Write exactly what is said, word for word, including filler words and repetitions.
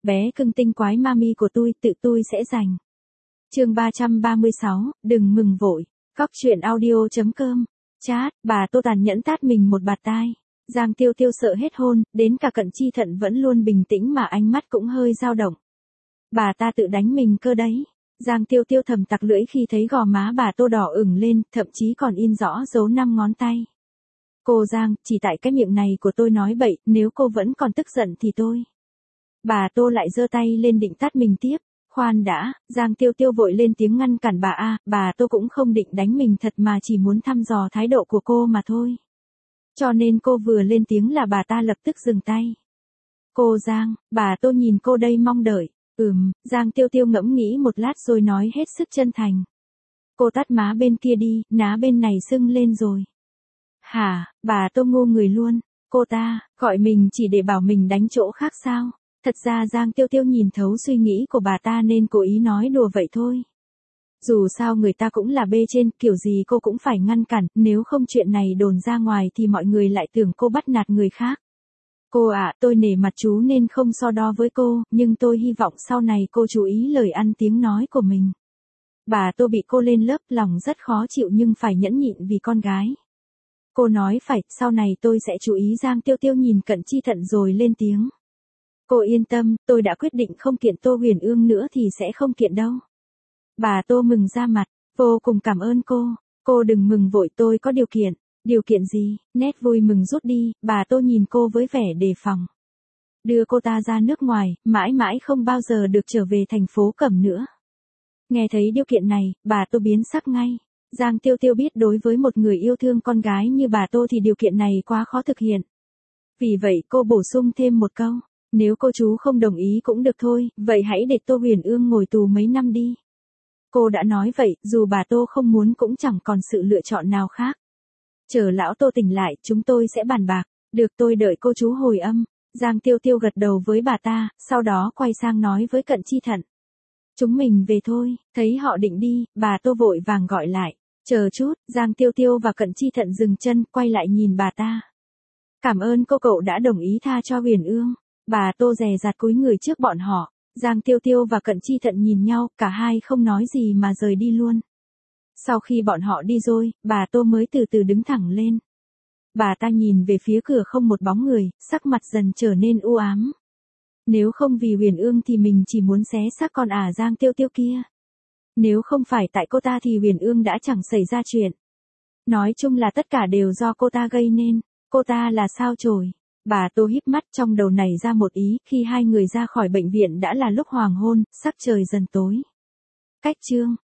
bé cưng tinh quái mami của tôi, tự tôi sẽ giành. Chương ba trăm ba mươi sáu, đừng mừng vội. Cóc truyện audio chấm com. Chat, bà Tô tàn nhẫn tát mình một bạt tai. Giang Tiêu Tiêu sợ hết hồn, đến cả Cận Chi Thận vẫn luôn bình tĩnh mà ánh mắt cũng hơi dao động. Bà ta tự đánh mình cơ đấy. Giang Tiêu Tiêu thầm tặc lưỡi khi thấy gò má bà Tô đỏ ửng lên, thậm chí còn in rõ dấu năm ngón tay. Cô Giang, chỉ tại cái miệng này của tôi nói bậy, nếu cô vẫn còn tức giận thì tôi. Bà Tô lại giơ tay lên định tát mình tiếp. Khoan đã, Giang Tiêu Tiêu vội lên tiếng ngăn cản bà a, bà Tô cũng không định đánh mình thật mà chỉ muốn thăm dò thái độ của cô mà thôi. Cho nên cô vừa lên tiếng là bà ta lập tức dừng tay. Cô Giang, bà Tô nhìn cô đây mong đợi. Ừm, Giang Tiêu Tiêu ngẫm nghĩ một lát rồi nói hết sức chân thành. Cô tát má bên kia đi, ná bên này sưng lên rồi. Hả, bà Tô ngu người luôn, cô ta, gọi mình chỉ để bảo mình đánh chỗ khác sao? Thật ra Giang Tiêu Tiêu nhìn thấu suy nghĩ của bà ta nên cố ý nói đùa vậy thôi. Dù sao người ta cũng là bê trên, kiểu gì cô cũng phải ngăn cản, nếu không chuyện này đồn ra ngoài thì mọi người lại tưởng cô bắt nạt người khác. Cô ạ, à, tôi nể mặt chú nên không so đo với cô, nhưng tôi hy vọng sau này cô chú ý lời ăn tiếng nói của mình. Bà Tô bị cô lên lớp lòng rất khó chịu nhưng phải nhẫn nhịn vì con gái. Cô nói phải, sau này tôi sẽ chú ý. Giang Tiêu Tiêu nhìn Cận Chi Thận rồi lên tiếng. Cô yên tâm, tôi đã quyết định không kiện Tô Huyền Ương nữa thì sẽ không kiện đâu. Bà Tô mừng ra mặt, vô cùng cảm ơn cô. Cô đừng mừng vội, tôi có điều kiện. Điều kiện gì? Nét vui mừng rút đi, bà Tô nhìn cô với vẻ đề phòng. Đưa cô ta ra nước ngoài, mãi mãi không bao giờ được trở về thành phố Cẩm nữa. Nghe thấy điều kiện này, bà Tô biến sắc ngay. Giang Tiêu Tiêu biết đối với một người yêu thương con gái như bà Tô thì điều kiện này quá khó thực hiện. Vì vậy cô bổ sung thêm một câu. Nếu cô chú không đồng ý cũng được thôi, vậy hãy để Tô Huyền Ương ngồi tù mấy năm đi. Cô đã nói vậy, dù bà Tô không muốn cũng chẳng còn sự lựa chọn nào khác. Chờ lão Tô tỉnh lại, chúng tôi sẽ bàn bạc. Được, tôi đợi cô chú hồi âm. Giang Tiêu Tiêu gật đầu với bà ta, sau đó quay sang nói với Cận Chi Thận. Chúng mình về thôi. Thấy họ định đi, bà Tô vội vàng gọi lại. Chờ chút, Giang Tiêu Tiêu và Cận Chi Thận dừng chân, quay lại nhìn bà ta. Cảm ơn cô cậu đã đồng ý tha cho Huyền Ương. Bà Tô dè dặt cúi người trước bọn họ. Giang Tiêu Tiêu và Cận Chi Thận nhìn nhau, cả hai không nói gì mà rời đi luôn. Sau khi bọn họ đi rồi, bà Tô mới từ từ đứng thẳng lên. Bà ta nhìn về phía cửa không một bóng người, sắc mặt dần trở nên u ám. Nếu không vì Huyền Ương thì mình chỉ muốn xé xác con ả Giang Tiêu Tiêu kia. Nếu không phải tại cô ta thì Huyền Ương đã chẳng xảy ra chuyện. Nói chung là tất cả đều do cô ta gây nên. Cô ta là sao chổi. Bà Tô híp mắt, trong đầu nảy ra một ý, khi hai người ra khỏi bệnh viện đã là lúc hoàng hôn, sắc trời dần tối. Cách chương